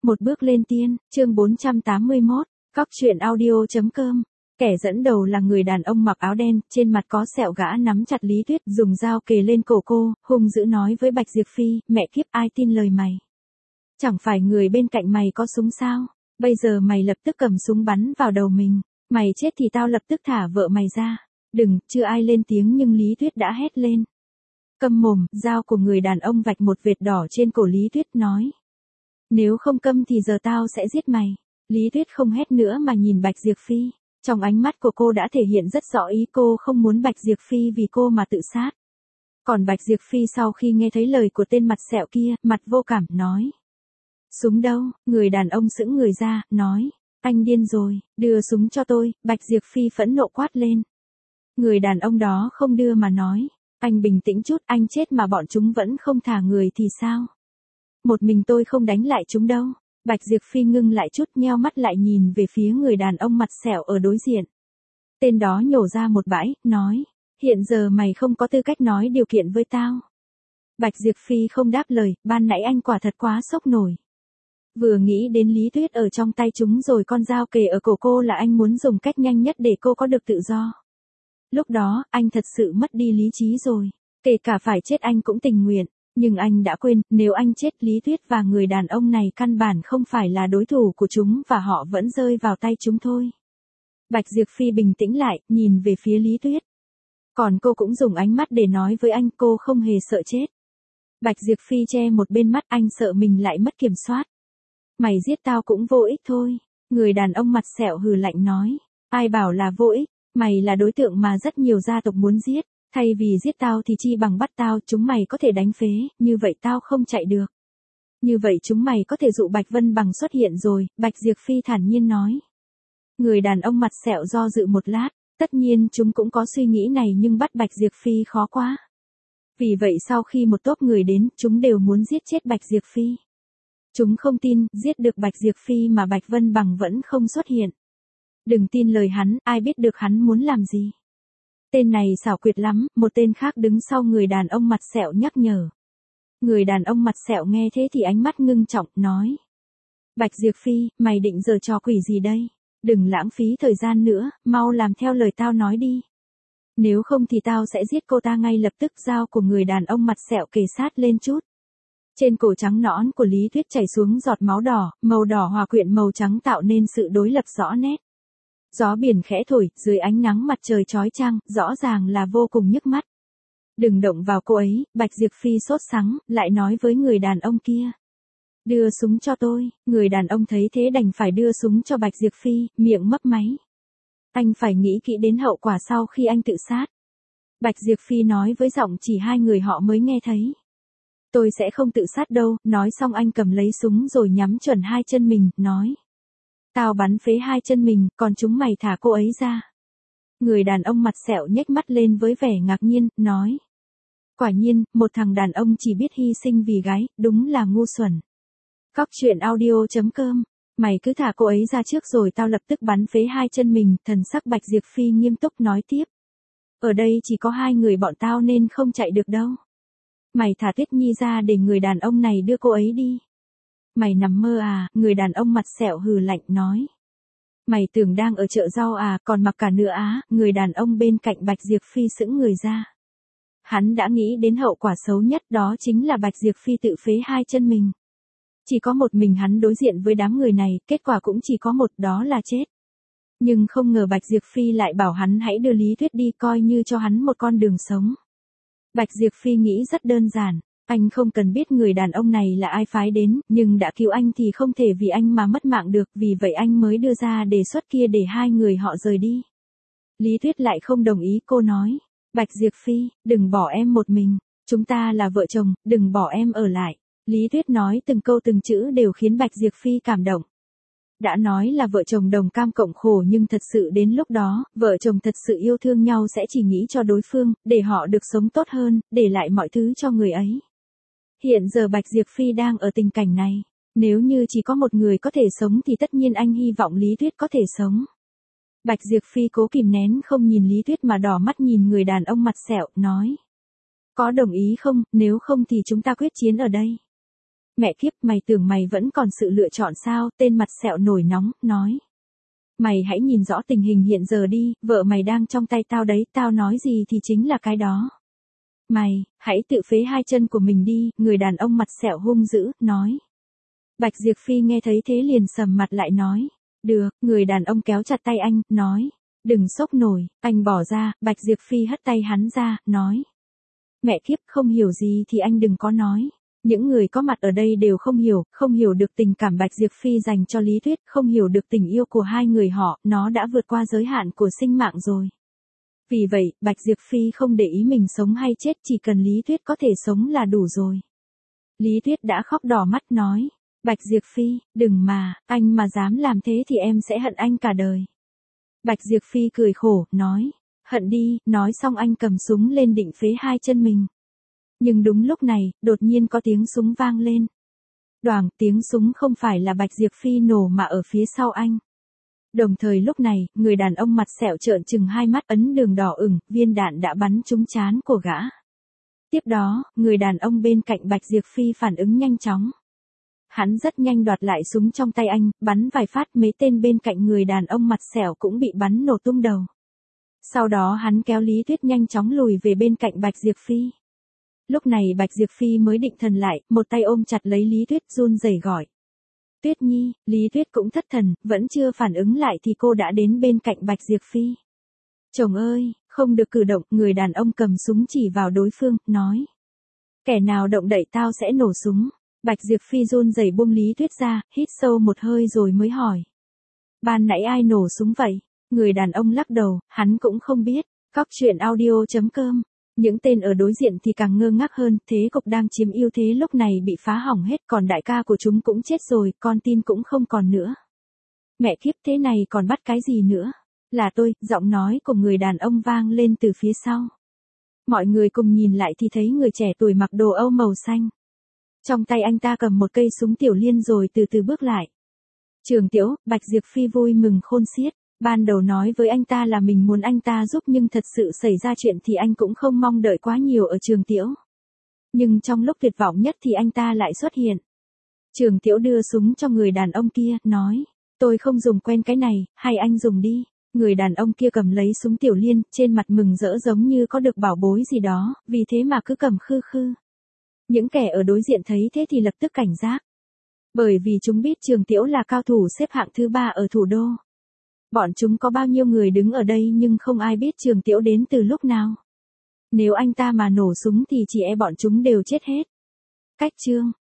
Một bước lên tiên, chương 481, Cóc truyện audio.com. Kẻ dẫn đầu là người đàn ông mặc áo đen, trên mặt có sẹo, gã nắm chặt Lý Tuyết, dùng dao kề lên cổ cô, hung dữ nói với Bạch Diệp Phi, mẹ kiếp, ai tin lời mày? Chẳng phải người bên cạnh mày có súng sao? Bây giờ mày lập tức cầm súng bắn vào đầu mình, mày chết thì tao lập tức thả vợ mày ra. Đừng, chưa ai lên tiếng nhưng Lý Tuyết đã hét lên. Câm mồm, dao của người đàn ông vạch một vệt đỏ trên cổ Lý Tuyết nói. Nếu không câm thì giờ tao sẽ giết mày. Lý Tuyết không hét nữa mà nhìn Bạch Diệp Phi. Trong ánh mắt của cô đã thể hiện rất rõ ý cô không muốn Bạch Diệp Phi vì cô mà tự sát. Còn Bạch Diệp Phi sau khi nghe thấy lời của tên mặt sẹo kia, mặt vô cảm, nói. Súng đâu? Người đàn ông sững người ra, nói. Anh điên rồi, đưa súng cho tôi. Bạch Diệp Phi phẫn nộ quát lên. Người đàn ông đó không đưa mà nói. Anh bình tĩnh chút, anh chết mà bọn chúng vẫn không thả người thì sao? Một mình tôi không đánh lại chúng đâu. Bạch Diệp Phi ngưng lại chút, nheo mắt lại nhìn về phía người đàn ông mặt sẹo ở đối diện. Tên đó nhổ ra một bãi, nói. Hiện giờ mày không có tư cách nói điều kiện với tao. Bạch Diệp Phi không đáp lời, ban nãy anh quả thật quá sốc nổi. Vừa nghĩ đến Lý Tuyết ở trong tay chúng rồi con dao kề ở cổ cô là anh muốn dùng cách nhanh nhất để cô có được tự do. Lúc đó, anh thật sự mất đi lý trí rồi. Kể cả phải chết anh cũng tình nguyện. Nhưng anh đã quên, nếu anh chết Lý Tuyết và người đàn ông này căn bản không phải là đối thủ của chúng và họ vẫn rơi vào tay chúng thôi. Bạch Diệp Phi bình tĩnh lại, nhìn về phía Lý Tuyết. Còn cô cũng dùng ánh mắt để nói với anh, cô không hề sợ chết. Bạch Diệp Phi che một bên mắt, anh sợ mình lại mất kiểm soát. Mày giết tao cũng vô ích thôi. Người đàn ông mặt sẹo hừ lạnh nói. Ai bảo là vô ích, mày là đối tượng mà rất nhiều gia tộc muốn giết. Thay vì giết tao thì chi bằng bắt tao, chúng mày có thể đánh phế, như vậy tao không chạy được. Như vậy chúng mày có thể dụ Bạch Vân Bằng xuất hiện rồi, Bạch Diệp Phi thản nhiên nói. Người đàn ông mặt sẹo do dự một lát, tất nhiên chúng cũng có suy nghĩ này nhưng bắt Bạch Diệp Phi khó quá. Vì vậy sau khi một tốp người đến, chúng đều muốn giết chết Bạch Diệp Phi. Chúng không tin, giết được Bạch Diệp Phi mà Bạch Vân Bằng vẫn không xuất hiện. Đừng tin lời hắn, ai biết được hắn muốn làm gì. Tên này xảo quyệt lắm, một tên khác đứng sau người đàn ông mặt sẹo nhắc nhở. Người đàn ông mặt sẹo nghe thế thì ánh mắt ngưng trọng, nói. Bạch Diệp Phi, mày định giở trò quỷ gì đây? Đừng lãng phí thời gian nữa, mau làm theo lời tao nói đi. Nếu không thì tao sẽ giết cô ta ngay lập tức. Dao của người đàn ông mặt sẹo kề sát lên chút. Trên cổ trắng nõn của Lý Tuyết chảy xuống giọt máu đỏ, màu đỏ hòa quyện màu trắng tạo nên sự đối lập rõ nét. Gió biển khẽ thổi, dưới ánh nắng mặt trời chói chang, rõ ràng là vô cùng nhức mắt. Đừng động vào cô ấy, Bạch Diệp Phi sốt sắng, lại nói với người đàn ông kia. Đưa súng cho tôi. Người đàn ông thấy thế đành phải đưa súng cho Bạch Diệp Phi, miệng mấp máy. Anh phải nghĩ kỹ đến hậu quả sau khi anh tự sát. Bạch Diệp Phi nói với giọng chỉ hai người họ mới nghe thấy. Tôi sẽ không tự sát đâu. Nói xong anh cầm lấy súng rồi nhắm chuẩn hai chân mình, nói. Tao bắn phế hai chân mình, còn chúng mày thả cô ấy ra. Người đàn ông mặt sẹo nhếch mắt lên với vẻ ngạc nhiên, nói. Quả nhiên, một thằng đàn ông chỉ biết hy sinh vì gái, đúng là ngu xuẩn. Cóc truyện audio.com. Mày cứ thả cô ấy ra trước rồi tao lập tức bắn phế hai chân mình. Thần sắc Bạch Diệp Phi nghiêm túc nói tiếp. Ở đây chỉ có hai người bọn tao nên không chạy được đâu. Mày thả Tuyết Nhi ra để người đàn ông này đưa cô ấy đi. Mày nằm mơ à? Người đàn ông mặt sẹo hừ lạnh nói. Mày tưởng đang ở chợ rau à, còn mặc cả nữa á? Người đàn ông bên cạnh Bạch Diệp Phi sững người ra. Hắn đã nghĩ đến hậu quả xấu nhất, đó chính là Bạch Diệp Phi tự phế hai chân mình. Chỉ có một mình hắn đối diện với đám người này, kết quả cũng chỉ có một, đó là chết. Nhưng không ngờ Bạch Diệp Phi lại bảo hắn hãy đưa Lý Tuyết đi, coi như cho hắn một con đường sống. Bạch Diệp Phi nghĩ rất đơn giản. Anh không cần biết người đàn ông này là ai phái đến, nhưng đã cứu anh thì không thể vì anh mà mất mạng được, vì vậy anh mới đưa ra đề xuất kia để hai người họ rời đi. Lý Tuyết lại không đồng ý, cô nói. Bạch Diệp Phi, đừng bỏ em một mình, chúng ta là vợ chồng, đừng bỏ em ở lại. Lý Tuyết nói từng câu từng chữ đều khiến Bạch Diệp Phi cảm động. Đã nói là vợ chồng đồng cam cộng khổ nhưng thật sự đến lúc đó, vợ chồng thật sự yêu thương nhau sẽ chỉ nghĩ cho đối phương, để họ được sống tốt hơn, để lại mọi thứ cho người ấy. Hiện giờ Bạch Diệp Phi đang ở tình cảnh này. Nếu như chỉ có một người có thể sống thì tất nhiên anh hy vọng Lý Tuyết có thể sống. Bạch Diệp Phi cố kìm nén không nhìn Lý Tuyết mà đỏ mắt nhìn người đàn ông mặt sẹo, nói. Có đồng ý không, nếu không thì chúng ta quyết chiến ở đây. Mẹ kiếp, mày tưởng mày vẫn còn sự lựa chọn sao? Tên mặt sẹo nổi nóng, nói. Mày hãy nhìn rõ tình hình hiện giờ đi, vợ mày đang trong tay tao đấy, tao nói gì thì chính là cái đó. Mày, hãy tự phế hai chân của mình đi, người đàn ông mặt sẹo hung dữ, nói. Bạch Diệp Phi nghe thấy thế liền sầm mặt lại nói. Được, người đàn ông kéo chặt tay anh, nói. Đừng sốc nổi, anh bỏ ra, Bạch Diệp Phi hất tay hắn ra, nói. Mẹ kiếp, không hiểu gì thì anh đừng có nói. Những người có mặt ở đây đều không hiểu được tình cảm Bạch Diệp Phi dành cho Lý Tuyết, không hiểu được tình yêu của hai người họ, nó đã vượt qua giới hạn của sinh mạng rồi. Vì vậy, Bạch Diệp Phi không để ý mình sống hay chết, chỉ cần Lý Tuyết có thể sống là đủ rồi. Lý Tuyết đã khóc đỏ mắt nói. Bạch Diệp Phi, đừng mà, anh mà dám làm thế thì em sẽ hận anh cả đời. Bạch Diệp Phi cười khổ, nói. Hận đi, nói xong anh cầm súng lên định phế hai chân mình. Nhưng đúng lúc này, đột nhiên có tiếng súng vang lên. Đoảng, tiếng súng không phải là Bạch Diệp Phi nổ mà ở phía sau anh. Đồng thời lúc này, người đàn ông mặt sẹo trợn trừng hai mắt ấn đường đỏ ửng, viên đạn đã bắn trúng trán của gã. Tiếp đó, người đàn ông bên cạnh Bạch Diệp Phi phản ứng nhanh chóng. Hắn rất nhanh đoạt lại súng trong tay anh, bắn vài phát, mấy tên bên cạnh người đàn ông mặt sẹo cũng bị bắn nổ tung đầu. Sau đó hắn kéo Lý Tuyết nhanh chóng lùi về bên cạnh Bạch Diệp Phi. Lúc này Bạch Diệp Phi mới định thần lại, một tay ôm chặt lấy Lý Tuyết run rẩy gọi. Tuyết Nhi, Lý Tuyết cũng thất thần, vẫn chưa phản ứng lại thì cô đã đến bên cạnh Bạch Diệp Phi. Chồng ơi, không được cử động, người đàn ông cầm súng chỉ vào đối phương, nói. Kẻ nào động đậy tao sẽ nổ súng. Bạch Diệp Phi run rẩy buông Lý Tuyết ra, hít sâu một hơi rồi mới hỏi. Ban nãy ai nổ súng vậy? Người đàn ông lắc đầu, hắn cũng không biết. Cóc truyện audio.com. Những tên ở đối diện thì càng ngơ ngác hơn, thế cục đang chiếm ưu thế lúc này bị phá hỏng hết, còn đại ca của chúng cũng chết rồi, con tin cũng không còn nữa. Mẹ kiếp, thế này còn bắt cái gì nữa? Là tôi, giọng nói của người đàn ông vang lên từ phía sau. Mọi người cùng nhìn lại thì thấy người trẻ tuổi mặc đồ Âu màu xanh. Trong tay anh ta cầm một cây súng tiểu liên rồi từ từ bước lại. Trường Tiễu, Bạch Diệp Phi vui mừng khôn xiết. Ban đầu nói với anh ta là mình muốn anh ta giúp nhưng thật sự xảy ra chuyện thì anh cũng không mong đợi quá nhiều ở Trường Tiễu. Nhưng trong lúc tuyệt vọng nhất thì anh ta lại xuất hiện. Trường Tiễu đưa súng cho người đàn ông kia, nói. Tôi không dùng quen cái này, hay anh dùng đi. Người đàn ông kia cầm lấy súng tiểu liên, trên mặt mừng rỡ giống như có được bảo bối gì đó, vì thế mà cứ cầm khư khư. Những kẻ ở đối diện thấy thế thì lập tức cảnh giác. Bởi vì chúng biết Trường Tiễu là cao thủ xếp hạng thứ 3 ở thủ đô. Bọn chúng có bao nhiêu người đứng ở đây nhưng không ai biết Trường Tiễu đến từ lúc nào. Nếu anh ta mà nổ súng thì chỉ e bọn chúng đều chết hết. Cách chương